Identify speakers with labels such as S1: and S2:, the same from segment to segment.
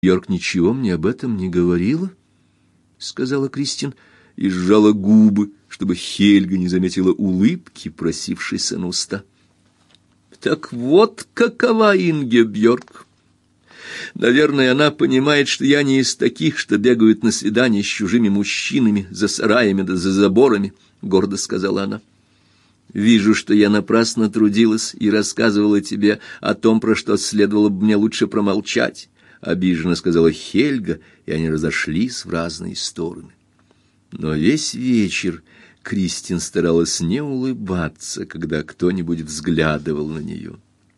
S1: Йорк ничего мне об этом не говорила, — сказала Кристин и сжала губы, чтобы Хельга не заметила улыбки, просившейся на уста. Так вот какова Ингебьорг. Наверное, она понимает, что я не из таких, что бегают на свидания с чужими мужчинами, за сараями да за заборами, — гордо сказала она. Вижу, что я напрасно трудилась и рассказывала тебе о том, про что следовало бы мне лучше промолчать, — обиженно сказала Хельга, и они разошлись в разные стороны. Но весь вечер Кристин старалась не улыбаться, когда кто-нибудь взглядывал на нее.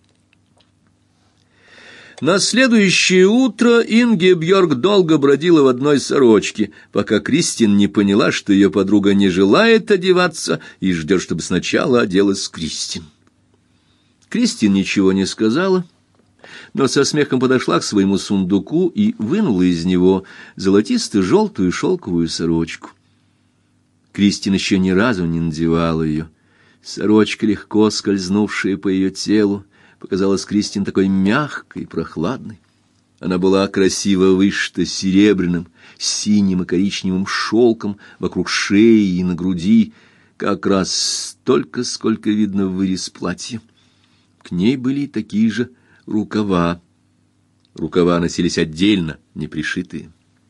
S1: На следующее утро Ингебьорг долго бродила в одной сорочке, пока Кристин не поняла, что ее подруга не желает одеваться и ждет, чтобы сначала оделась Кристин. Кристин ничего не сказала, но со смехом подошла к своему сундуку и вынула из него золотисто-желтую шелковую сорочку. Кристин еще ни разу не надевала ее. Сорочка, легко скользнувшая по ее телу, показалась Кристин такой мягкой и прохладной. Она была красиво вышита серебряным, синим и коричневым шелком вокруг шеи и на груди, как раз столько, сколько видно в вырез платья. К ней были и такие же рукава. Рукава носились отдельно, не пришитые.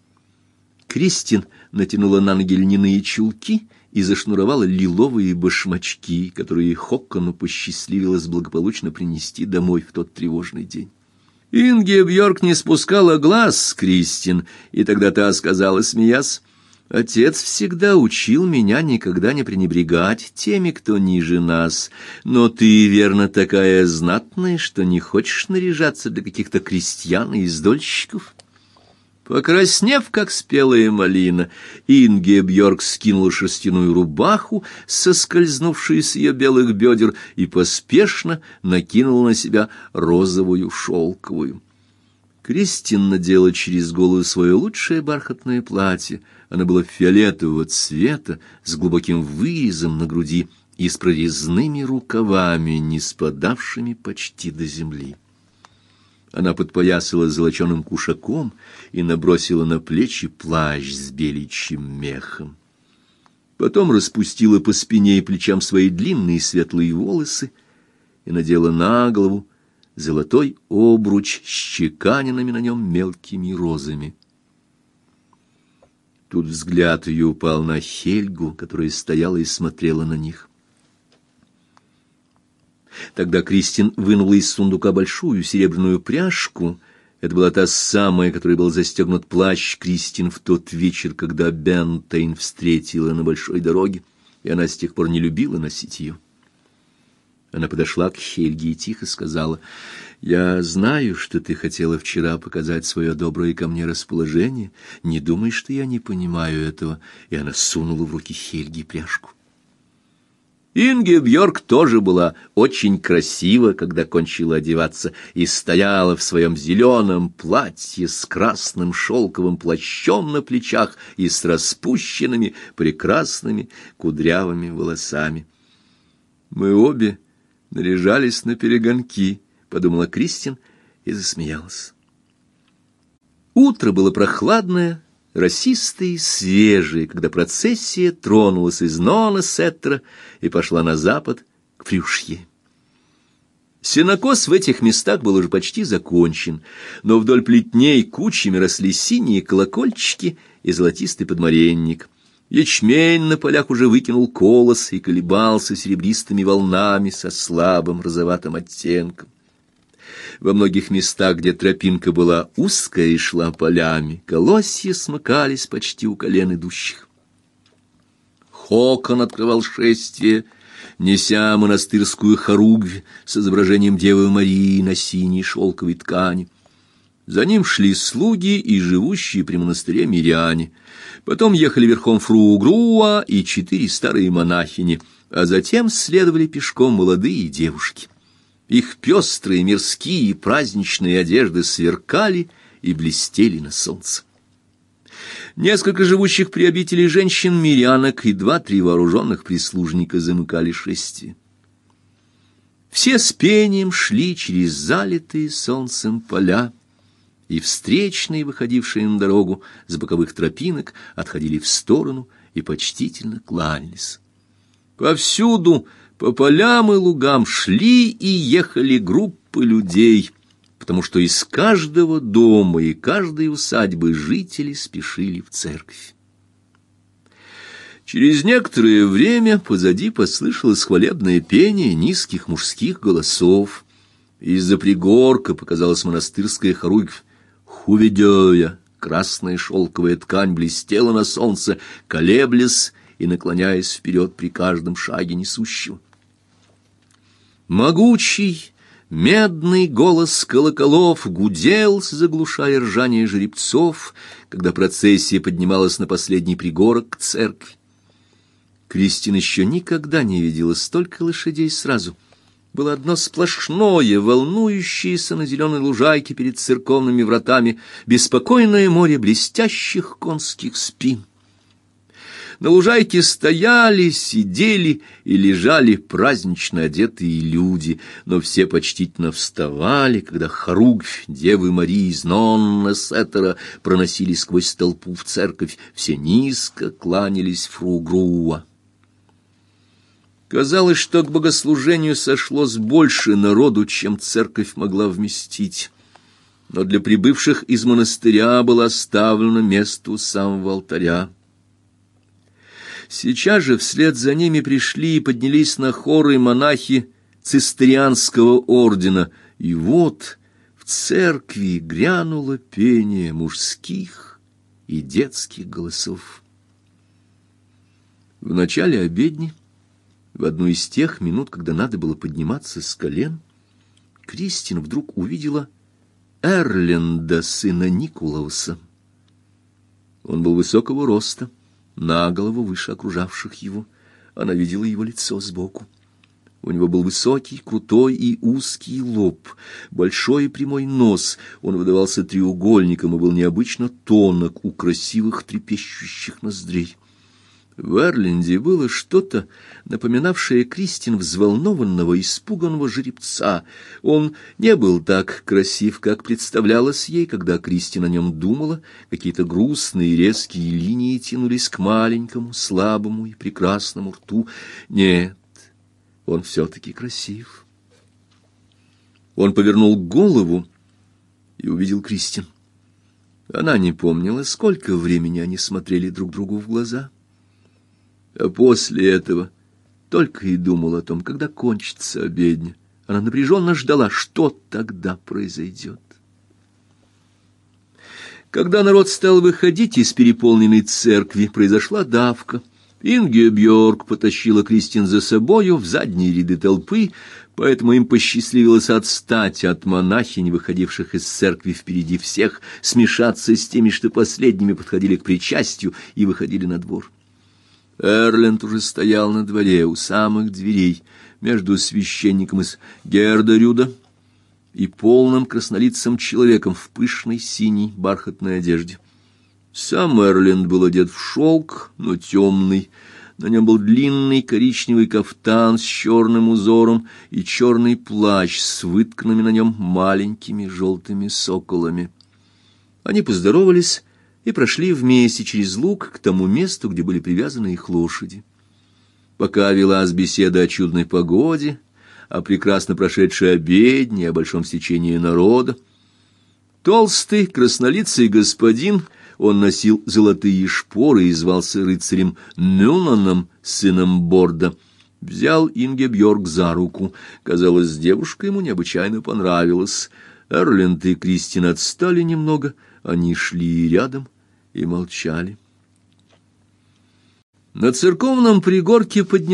S1: Кристин натянула на ноги льняные чулки и зашнуровала лиловые башмачки, которые Хоккону посчастливилось благополучно принести домой в тот тревожный день. Ингебьорг не спускала глаз с Кристин, и тогда та сказала, смеясь: «Отец всегда учил меня никогда не пренебрегать теми, кто ниже нас, но ты, верно, такая знатная, что не хочешь наряжаться для каких-то крестьян и издольщиков». Покраснев, как спелая малина, Ингебьорг скинула шерстяную рубаху, соскользнувшую с ее белых бедер, и поспешно накинула на себя розовую шелковую. Кристин надела через голову свое лучшее бархатное платье. Оно было фиолетового цвета, с глубоким вырезом на груди и с прорезными рукавами, не спадавшими почти до земли. Она подпоясала золоченым кушаком и набросила на плечи плащ с беличьим мехом. Потом распустила по спине и плечам свои длинные светлые волосы и надела на голову золотой обруч с чеканенными на нем мелкими розами. Тут взгляд ее упал на Хельгу, которая стояла и смотрела на них. Тогда Кристин вынула из сундука большую серебряную пряжку. Это была та самая, которой был застегнут плащ Кристин в тот вечер, когда Бентейн встретила на большой дороге, и она с тех пор не любила носить ее. Она подошла к Хельге и тихо сказала: «Я знаю, что ты хотела вчера показать свое доброе ко мне расположение. Не думай, что я не понимаю этого». И она сунула в руки Хельге пряжку. Ингебьорг тоже была очень красива, когда кончила одеваться, и стояла в своем зеленом платье с красным шелковым плащом на плечах и с распущенными прекрасными кудрявыми волосами. «Мы обе наряжались на перегонки», — подумала Кристин и засмеялась. Утро было прохладное, росистые и свежие, когда процессия тронулась из Нона-Сеттера и пошла на запад к Фрюшье. Сенокос в этих местах был уже почти закончен, но вдоль плетней кучами росли синие колокольчики и золотистый подмаренник. Ячмень на полях уже выкинул колос и колебался серебристыми волнами со слабым розоватым оттенком. Во многих местах, где тропинка была узкая и шла полями, колосья смыкались почти у колен идущих. Хокон открывал шествие, неся монастырскую хоругвь с изображением Девы Марии на синей шелковой ткани. За ним шли слуги и живущие при монастыре миряне. Потом ехали верхом фру Груа и 4 старые монахини, а затем следовали пешком молодые девушки. Их пестрые, мирские и праздничные одежды сверкали и блестели на солнце. Несколько живущих при обители женщин-мирянок и 2-3 вооруженных прислужника замыкали шествие. Все с пением шли через залитые солнцем поля, и встречные, выходившие на дорогу с боковых тропинок, отходили в сторону и почтительно кланялись. Повсюду, по полям и лугам, шли и ехали группы людей, потому что из каждого дома и каждой усадьбы жители спешили в церковь. Через некоторое время позади послышалось хвалебное пение низких мужских голосов. Из-за пригорка показалась монастырская хоругвь «Хуведёя». Красная шелковая ткань блестела на солнце, колеблясь и наклоняясь вперед при каждом шаге несущего. Могучий, медный голос колоколов гудел, заглушая ржание жеребцов, когда процессия поднималась на последний пригорок к церкви. Кристин еще никогда не видела столько лошадей сразу. Было одно сплошное, волнующееся на зеленой лужайке перед церковными вратами, беспокойное море блестящих конских спин. На лужайке стояли, сидели и лежали празднично одетые люди, но все почтительно вставали, когда хоругвь Девы Марии из Нонне-Сеттера проносились сквозь толпу в церковь, все низко кланялись фру Груа. Казалось, что к богослужению сошлось больше народу, чем церковь могла вместить. Но для прибывших из монастыря было оставлено место у самого алтаря. Сейчас же вслед за ними пришли и поднялись на хоры монахи цистерианского ордена, и вот в церкви грянуло пение мужских и детских голосов. В начале обедни, в одну из тех минут, когда надо было подниматься с колен, Кристин вдруг увидела Эрленда, сына Никулауса. Он был высокого роста, на голову выше окружавших его. Она видела его лицо сбоку. У него был высокий, крутой и узкий лоб, большой и прямой нос. Он выдавался треугольником и был необычно тонок у красивых трепещущих ноздрей. В Эрленде было что-то, напоминавшее Кристин взволнованного, испуганного жеребца. Он не был так красив, как представлялось ей, когда Кристин о нем думала. Какие-то грустные резкие линии тянулись к маленькому, слабому и прекрасному рту. Нет, он все-таки красив. Он повернул голову и увидел Кристин. Она не помнила, сколько времени они смотрели друг другу в глаза. А после этого только и думала о том, когда кончится обедня. Она напряженно ждала, что тогда произойдет. Когда народ стал выходить из переполненной церкви, произошла давка. Ингебьорг потащила Кристин за собою в задние ряды толпы, поэтому им посчастливилось отстать от монахинь, выходивших из церкви впереди всех, смешаться с теми, что последними подходили к причастию и выходили на двор. Эрленд уже стоял на дворе у самых дверей, между священником из Гердерюда и полным краснолицым человеком в пышной синей бархатной одежде. Сам Эрленд был одет в шелк, но темный. На нем был длинный коричневый кафтан с черным узором и черный плащ с вытканными на нем маленькими желтыми соколами. Они поздоровались и прошли вместе через луг к тому месту, где были привязаны их лошади. Пока велась беседа о чудной погоде, о прекрасно прошедшей обедне, о большом стечении народа, толстый краснолицый господин, он носил золотые шпоры и звался рыцарем Нюнаном, сыном Борда, взял Ингебьорг за руку. Казалось, девушка ему необычайно понравилась. Эрленд и Кристин отстали немного, они шли рядом и молчали. На церковном пригорке поднялся